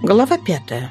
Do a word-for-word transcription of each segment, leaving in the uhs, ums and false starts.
Глава пятая.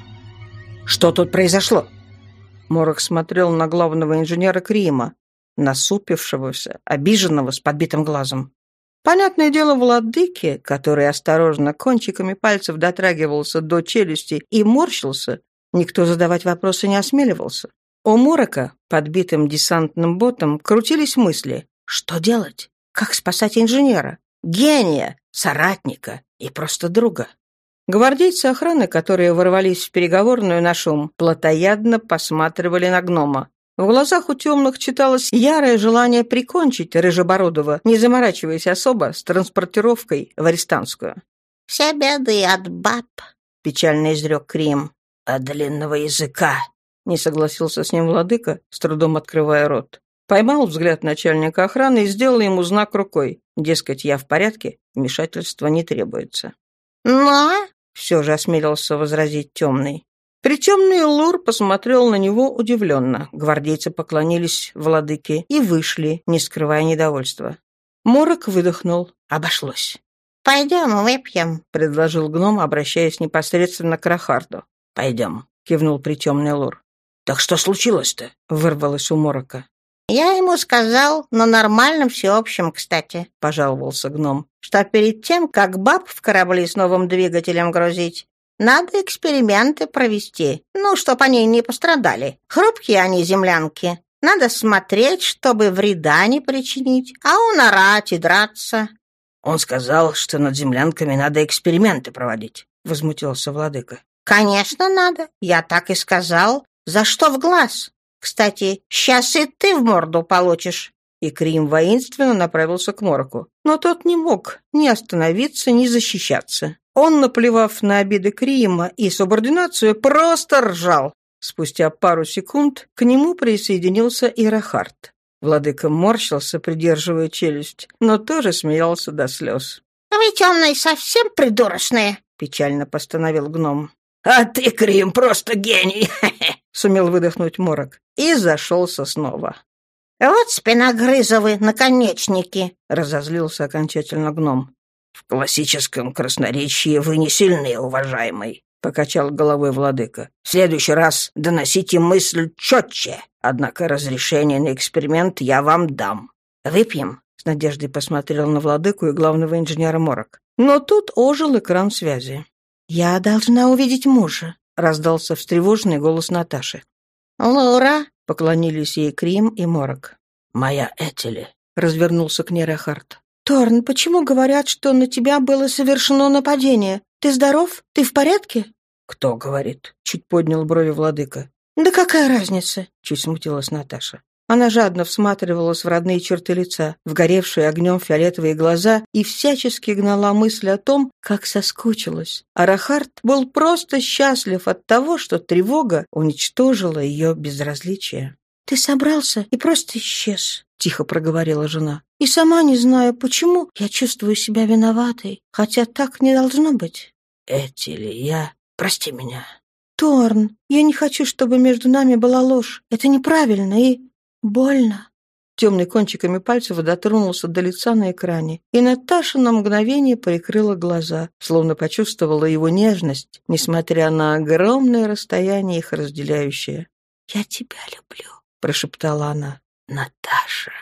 Что тут произошло? Морок смотрел на главного инженера Крима, насупившегося, обиженного, с подбитым глазом. Понятное дело, владыке, который осторожно кончиками пальцев дотрагивался до челюсти и морщился, никто задавать вопросы не осмеливался. У Морока, подбитым десантным ботом, крутились мысли. Что делать? Как спасать инженера? Гения, соратника и просто друга. Гвардейцы охраны, которые ворвались в переговорную на шум, плотоядно посматривали на гнома. В глазах у темных читалось ярое желание прикончить Рыжебородова, не заморачиваясь особо с транспортировкой в Арестанскую. «Все беды от баб», — печально изрек Крим. «От длинного языка», — не согласился с ним владыка, с трудом открывая рот. Поймал взгляд начальника охраны и сделал ему знак рукой. Дескать, я в порядке, вмешательства не требуется. «Но...» — все же осмелился возразить темный. Притемный Лур посмотрел на него удивленно. Гвардейцы поклонились владыке и вышли, не скрывая недовольства. Морок выдохнул. Обошлось. «Пойдем выпьем», — предложил гном, обращаясь непосредственно к Рахарду. «Пойдем», — кивнул притемный Лур. «Так что случилось-то?» — вырвалось у Морока. «Я ему сказал, на нормальном всеобщем, кстати», — пожаловался гном, «что перед тем, как баб в корабли с новым двигателем грузить, надо эксперименты провести, ну, чтоб они не пострадали. Хрупкие они, землянки. Надо смотреть, чтобы вреда не причинить, а он орать и драться». «Он сказал, что над землянками надо эксперименты проводить», — возмутился владыка. «Конечно, надо. Я так и сказал. За что в глаз? Кстати, сейчас и ты в морду получишь». И Крим воинственно направился к Мороку. Но тот не мог ни остановиться, ни защищаться. Он, наплевав на обиды Крима и субординацию, просто ржал. Спустя пару секунд к нему присоединился и Рахард. Владыка морщился, придерживая челюсть, но тоже смеялся до слез. «Вы, темные, совсем придурочные», — печально постановил гном. «А ты, Крим, просто гений!» — сумел выдохнуть Морок. И зашелся снова. «Вот спиногрызовы наконечники!» — разозлился окончательно гном. «В классическом красноречии вы не сильны, уважаемый», — покачал головой владыка. «В следующий раз доносите мысль четче, однако разрешение на эксперимент я вам дам. Выпьем?» — с надеждой посмотрел на владыку и главного инженера Морок. Но тут ожил экран связи. «Я должна увидеть мужа», — раздался встревоженный голос Наташи. «Лура», — поклонились ей Крим и Морок. «Моя Этели», — развернулся к ней Рахард. «Торн, почему говорят, что на тебя было совершено нападение? Ты здоров? Ты в порядке?» «Кто говорит?» — чуть поднял брови владыка. «Да какая разница?» — чуть смутилась Наташа. Она жадно всматривалась в родные черты лица, в горевшие огнем фиолетовые глаза и всячески гнала мысль о том, как соскучилась. А Рахард был просто счастлив от того, что тревога уничтожила ее безразличие. «Ты собрался и просто исчез», — тихо проговорила жена. «И сама не знаю, почему я чувствую себя виноватой, хотя так не должно быть». «Этили, я... Прости меня». «Торн, я не хочу, чтобы между нами была ложь. Это неправильно и... больно». Темный кончиками пальцев дотронулся до лица на экране, и Наташа на мгновение прикрыла глаза, словно почувствовала его нежность, несмотря на огромное расстояние их разделяющее. «Я тебя люблю», — прошептала она. «Наташа».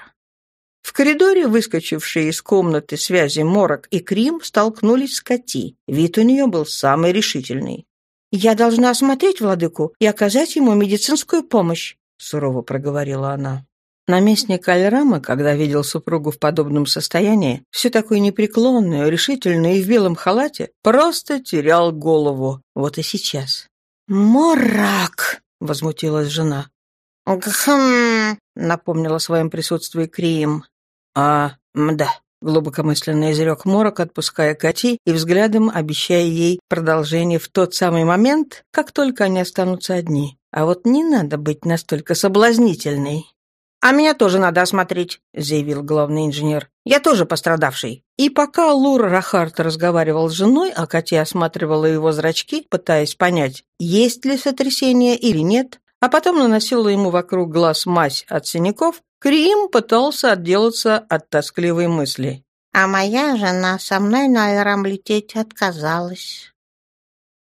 В коридоре, выскочившие из комнаты связи Морок и Крим, столкнулись с Кати. Вид у нее был самый решительный. «Я должна осмотреть владыку и оказать ему медицинскую помощь», — сурово проговорила она. Наместник Альрама, когда видел супругу в подобном состоянии, все такое непреклонное, решительное и в белом халате, просто терял голову. Вот и сейчас. «Морак!» — возмутилась жена. «Гхм», — напомнила о своем присутствии Крим. «А, мда», — глубокомысленно изрек Морок, отпуская Кати и взглядом обещая ей продолжение в тот самый момент, как только они останутся одни. А вот не надо быть настолько соблазнительной. «А меня тоже надо осмотреть», — заявил главный инженер. «Я тоже пострадавший». И пока Лур Рахард разговаривал с женой, а Кати осматривала его зрачки, пытаясь понять, есть ли сотрясение или нет, а потом наносила ему вокруг глаз мазь от синяков, Крим пытался отделаться от тоскливой мысли. «А моя жена со мной на Альрам лететь отказалась».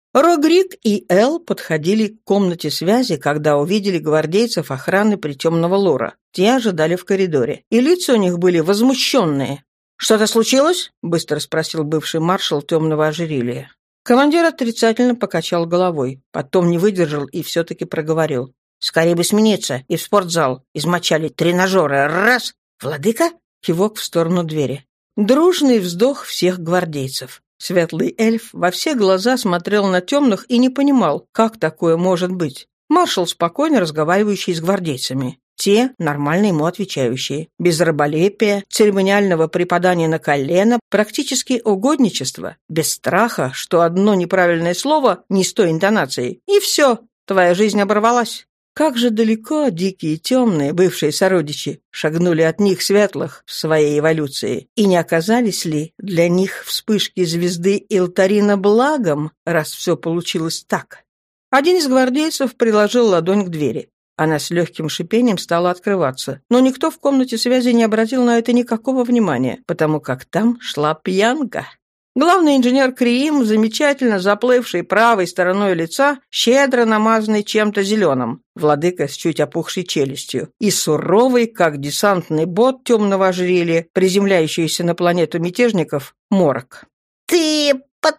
Рогрик и Эл подходили к комнате связи, когда увидели гвардейцев охраны притемного лора. Те ожидали в коридоре, и лица у них были возмущенные. «Что-то случилось?» — быстро спросил бывший маршал темного ожерелья. Командир отрицательно покачал головой, потом не выдержал и все-таки проговорил. «Скорее бы смениться и в спортзал. Измочали тренажеры. Раз! Владыка?» — кивок в сторону двери. Дружный вздох всех гвардейцев. Светлый эльф во все глаза смотрел на темных и не понимал, как такое может быть. Маршал спокойно разговаривающий с гвардейцами. Те, нормально ему отвечающие. Без раболепия, церемониального припадания на колено, практически угодничества. Без страха, что одно неправильное слово не с той интонацией. И все, твоя жизнь оборвалась. Как же далеко дикие темные, бывшие сородичи, шагнули от них светлых в своей эволюции, и не оказались ли для них вспышки звезды Илтарина благом, раз все получилось так? Один из гвардейцев приложил ладонь к двери. Она с легким шипением стала открываться, но никто в комнате связи не обратил на это никакого внимания, потому как там шла пьянка. Главный инженер Криим, замечательно заплывший правой стороной лица, щедро намазанный чем-то зеленым, владыка с чуть опухшей челюстью, и суровый, как десантный бот темного ожерелья, приземляющийся на планету мятежников, Морок. «Ты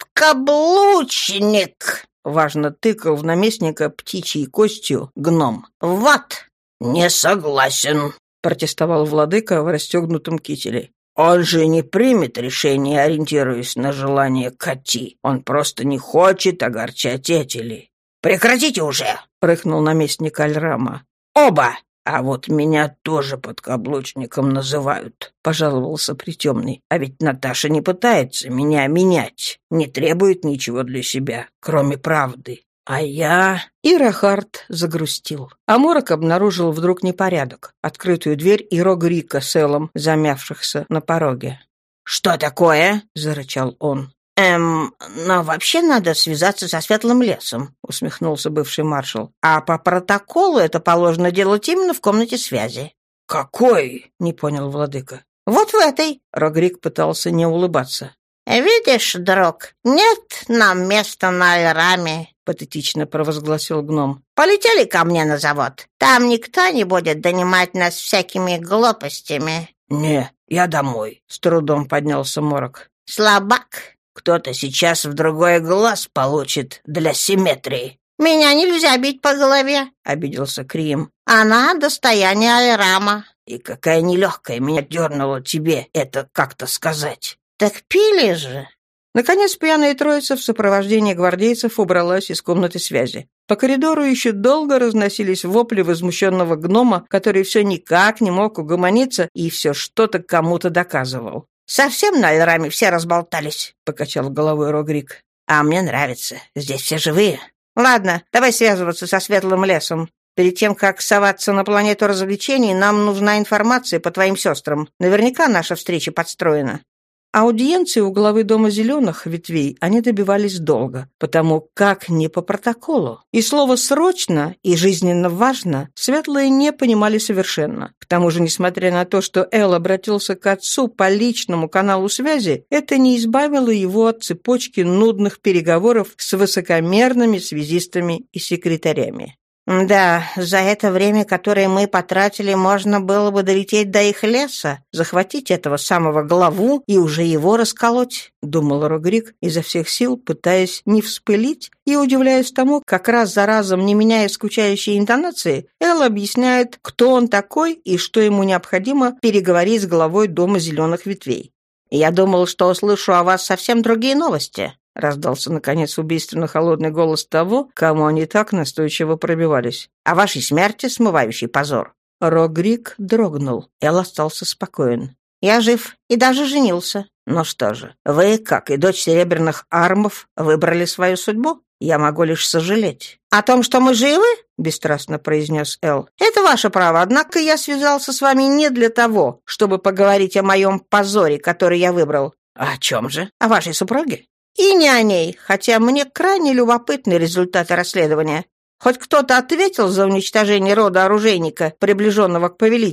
подкаблучник!» — важно тыкал в наместника птичьей костью гном. «Вот!» «Не согласен», — протестовал владыка в расстегнутом кителе. «Он же не примет решение, ориентируясь на желание Кати. Он просто не хочет огорчать Этели». «Прекратите уже!» — прыгнул наместник Альрама. «Оба! А вот меня тоже подкаблучником называют», — пожаловался притемный. «А ведь Наташа не пытается меня менять, не требует ничего для себя, кроме правды. А я...» И Рахард загрустил. А Морок обнаружил вдруг непорядок. Открытую дверь и Рогрика с Элом, замявшихся на пороге. «Что такое?» — зарычал он. «Эм, но вообще надо связаться со Светлым лесом», — усмехнулся бывший маршал. «А по протоколу это положено делать именно в комнате связи». «Какой?» — не понял владыка. «Вот в этой». Рогрик пытался не улыбаться. «Видишь, друг, нет нам места на Альраме», — патетично провозгласил гном. «Полетели ко мне на завод. Там никто не будет донимать нас всякими глупостями». «Не, я домой», — с трудом поднялся Морок. «Слабак». «Кто-то сейчас в другой глаз получит для симметрии». «Меня нельзя бить по голове», — обиделся Крим. «Она достояние Альрама». «И какая нелегкая меня дернула тебе это как-то сказать». «Так пили же». Наконец пьяная троица в сопровождении гвардейцев убралась из комнаты связи. По коридору еще долго разносились вопли возмущенного гнома, который все никак не мог угомониться и все что-то кому-то доказывал. «Совсем на Альраме все разболтались», — покачал головой Рогрик. «А мне нравится. Здесь все живые. Ладно, давай связываться со Светлым лесом. Перед тем, как соваться на планету развлечений, нам нужна информация по твоим сестрам. Наверняка наша встреча подстроена». Аудиенции у главы Дома Зеленых ветвей они добивались долго, потому как не по протоколу. И слово «срочно» и «жизненно важно» светлые не понимали совершенно. К тому же, несмотря на то, что Эл обратился к отцу по личному каналу связи, это не избавило его от цепочки нудных переговоров с высокомерными связистами и секретарями. «Да, за это время, которое мы потратили, можно было бы долететь до их леса, захватить этого самого главу и уже его расколоть», — думал Рогрик, изо всех сил пытаясь не вспылить и удивляясь тому, как раз за разом, не меняя скучающей интонации, Эл объясняет, кто он такой и что ему необходимо переговорить с главой Дома Зеленых Ветвей. «Я думал, что услышу о вас совсем другие новости», — раздался, наконец, убийственно-холодный голос того, кому они так настойчиво пробивались. «О вашей смерти, смывающей позор». Рогрик дрогнул. Эл остался спокоен. «Я жив и даже женился». «Ну что же, вы, как и дочь Серебряных Армов, выбрали свою судьбу? Я могу лишь сожалеть». «О том, что мы живы?» — бесстрастно произнес Эл. «Это ваше право, однако я связался с вами не для того, чтобы поговорить о моем позоре, который я выбрал». «О чем же? О вашей супруге?» «И не о ней, хотя мне крайне любопытны результаты расследования. Хоть кто-то ответил за уничтожение рода оружейника, приближенного к повелителю?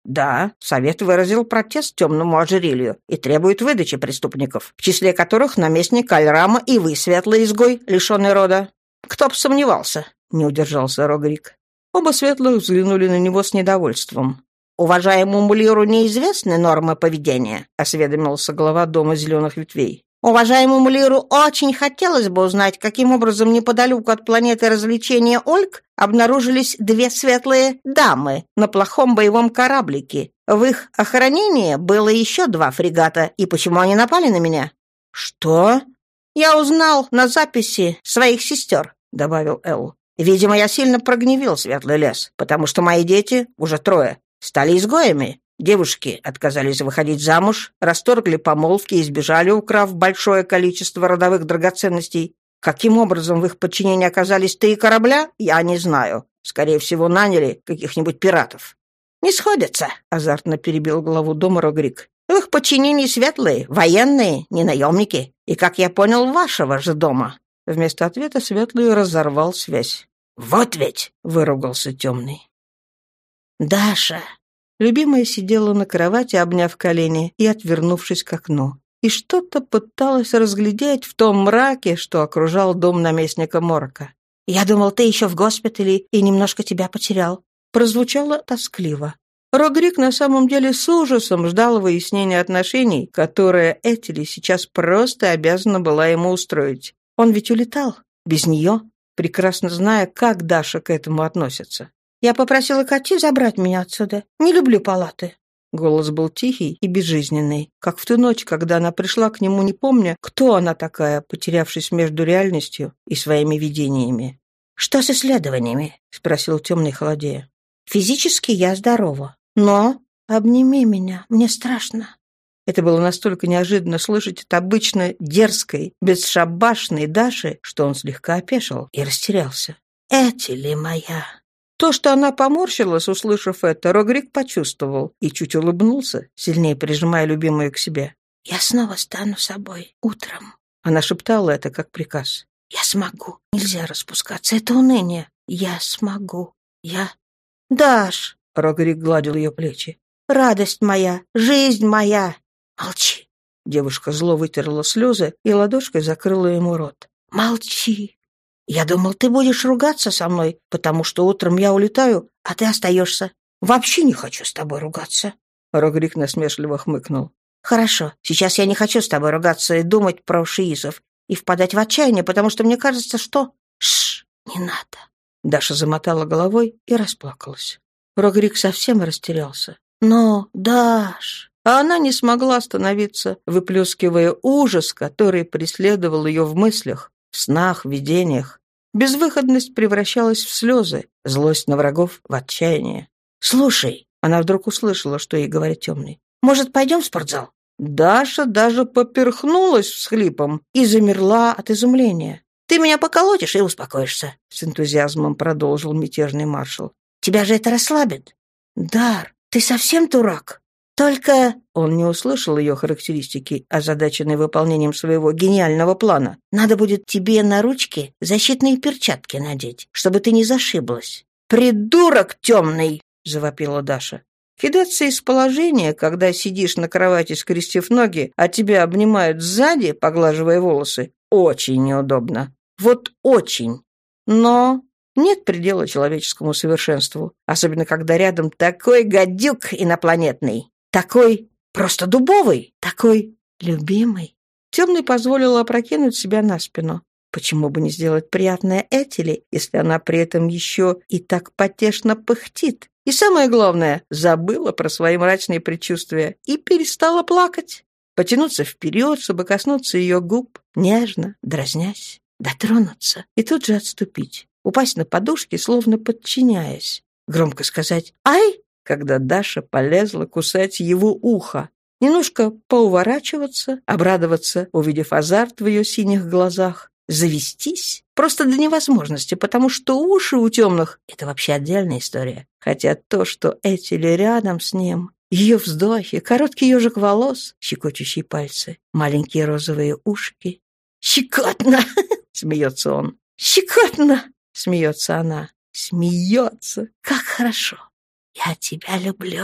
Да, совет выразил протест темному ожерелью и требует выдачи преступников, в числе которых наместник Альрама и вы, светлый изгой, лишенный рода. Кто б сомневался, не удержался Рогрик. Оба светлых взглянули на него с недовольством. «Уважаемому Лиру неизвестны нормы поведения», — осведомился глава дома зеленых ветвей. «Уважаемому Лиру очень хотелось бы узнать, каким образом неподалеку от планеты развлечения Ольг обнаружились две светлые дамы на плохом боевом кораблике. В их охранении было еще два фрегата, и почему они напали на меня?» «Что?» «Я узнал на записи своих сестер», — добавил Эл. «Видимо, я сильно прогневил Светлый лес, потому что мои дети, уже трое, стали изгоями. Девушки отказались выходить замуж, расторгли помолвки и сбежали, украв большое количество родовых драгоценностей. Каким образом в их подчинении оказались три корабля, я не знаю. Скорее всего, наняли каких-нибудь пиратов». «Не сходятся», — азартно перебил главу дома Рогрик. «В их подчинении светлые, военные, не наемники. И, как я понял, вашего же дома». Вместо ответа светлый разорвал связь. «Вот ведь!» — выругался темный. «Даша!» Любимая сидела на кровати, обняв колени и отвернувшись к окну, и что-то пыталась разглядеть в том мраке, что окружал дом наместника Морока. «Я думал, ты еще в госпитале и немножко тебя потерял». Прозвучало тоскливо. Рогрик на самом деле с ужасом ждал выяснения отношений, которое Этели сейчас просто обязана была ему устроить. Он ведь улетал, без нее, прекрасно зная, как Даша к этому относится. «Я попросила Кати забрать меня отсюда. Не люблю палаты». Голос был тихий и безжизненный, как в ту ночь, когда она пришла к нему, не помня, кто она такая, потерявшись между реальностью и своими видениями. «Что с исследованиями?» — спросил темный холодея. «Физически я здорова. Но обними меня, мне страшно». Это было настолько неожиданно слышать от обычно дерзкой, бесшабашной Даши, что он слегка опешил и растерялся. «Этели моя!» То, что она поморщилась, услышав это, Рогрик почувствовал и чуть улыбнулся, сильнее прижимая любимую к себе. «Я снова стану собой утром». Она шептала это как приказ. «Я смогу. Нельзя распускаться. Это уныние. Я смогу. Я...» «Даш!» — Рогрик гладил ее плечи. «Радость моя! Жизнь моя!» «Молчи!» Девушка зло вытерла слезы и ладошкой закрыла ему рот. «Молчи! Я думал, ты будешь ругаться со мной, потому что утром я улетаю, а ты остаешься. Вообще не хочу с тобой ругаться». Рогрик насмешливо хмыкнул. «Хорошо, сейчас я не хочу с тобой ругаться и думать про шиисов и впадать в отчаяние, потому что мне кажется, что...» «Шш, не надо». Даша замотала головой и расплакалась. Рогрик совсем растерялся. «Но, Даш...» А она не смогла остановиться, выплескивая ужас, который преследовал ее в мыслях, в снах, в видениях. Безвыходность превращалась в слезы, злость на врагов — в отчаяние. «Слушай», — она вдруг услышала, что ей говорит темный, «может, пойдем в спортзал?» Даша даже поперхнулась всхлипом и замерла от изумления. «Ты меня поколотишь и успокоишься», — с энтузиазмом продолжил мятежный маршал. «Тебя же это расслабит». «Дар, ты совсем дурак?» «Только...» — он не услышал ее характеристики, озадаченной выполнением своего гениального плана. «Надо будет тебе на ручки защитные перчатки надеть, чтобы ты не зашиблась». «Придурок темный!» — завопила Даша. Кидаться из положения, когда сидишь на кровати, скрестив ноги, а тебя обнимают сзади, поглаживая волосы, очень неудобно. Вот очень. Но... Нет предела человеческому совершенству, особенно когда рядом такой гадюк инопланетный, такой просто дубовый, такой любимый. Темный позволил опрокинуть себя на спину. Почему бы не сделать приятное Этели, если она при этом еще и так потешно пыхтит? И самое главное, забыла про свои мрачные предчувствия и перестала плакать. Потянуться вперед, чтобы коснуться ее губ, нежно, дразнясь, дотронуться и тут же отступить. Упасть на подушки, словно подчиняясь. Громко сказать «Ай!», когда Даша полезла кусать его ухо. Немножко поуворачиваться, обрадоваться, увидев азарт в ее синих глазах. Завестись просто до невозможности, потому что уши у темных — это вообще отдельная история. Хотя то, что Этели рядом с ним, ее вздохи, короткий ежик волос, щекочущие пальцы, маленькие розовые ушки. «Щекотно!» — смеется он. «Щекотно!» — смеется она. Смеется. «Как хорошо! Я тебя люблю!»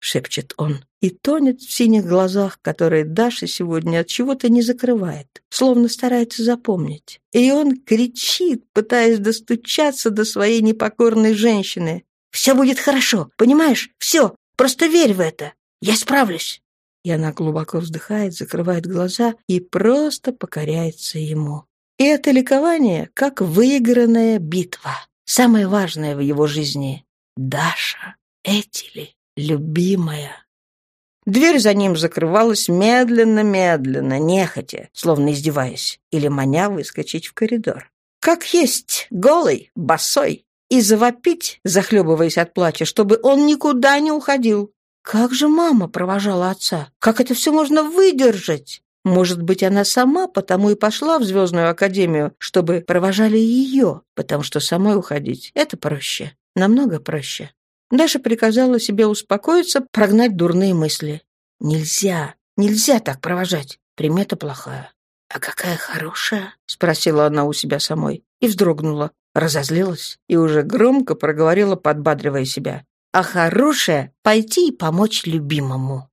шепчет он, и тонет в синих глазах, которые Даша сегодня от чего-то не закрывает, словно старается запомнить. И он кричит, пытаясь достучаться до своей непокорной женщины. «Все будет хорошо, понимаешь? Все, просто верь в это. Я справлюсь». И она глубоко вздыхает, закрывает глаза и просто покоряется ему. И это ликование, как выигранная битва, самое важное в его жизни. Даша, Этели, любимая. Дверь за ним закрывалась медленно-медленно, нехотя, словно издеваясь, или маня выскочить в коридор. Как есть, голый, босой, и завопить, захлебываясь от плача, чтобы он никуда не уходил. Как же мама провожала отца? Как это все можно выдержать? Может быть, она сама потому и пошла в Звездную академию, чтобы провожали ее, потому что самой уходить — это проще, намного проще. Даша приказала себе успокоиться, прогнать дурные мысли. Нельзя, нельзя так провожать, примета плохая. «А какая хорошая?» — спросила она у себя самой и вздрогнула, разозлилась и уже громко проговорила, подбадривая себя. «А хорошая — пойти и помочь любимому».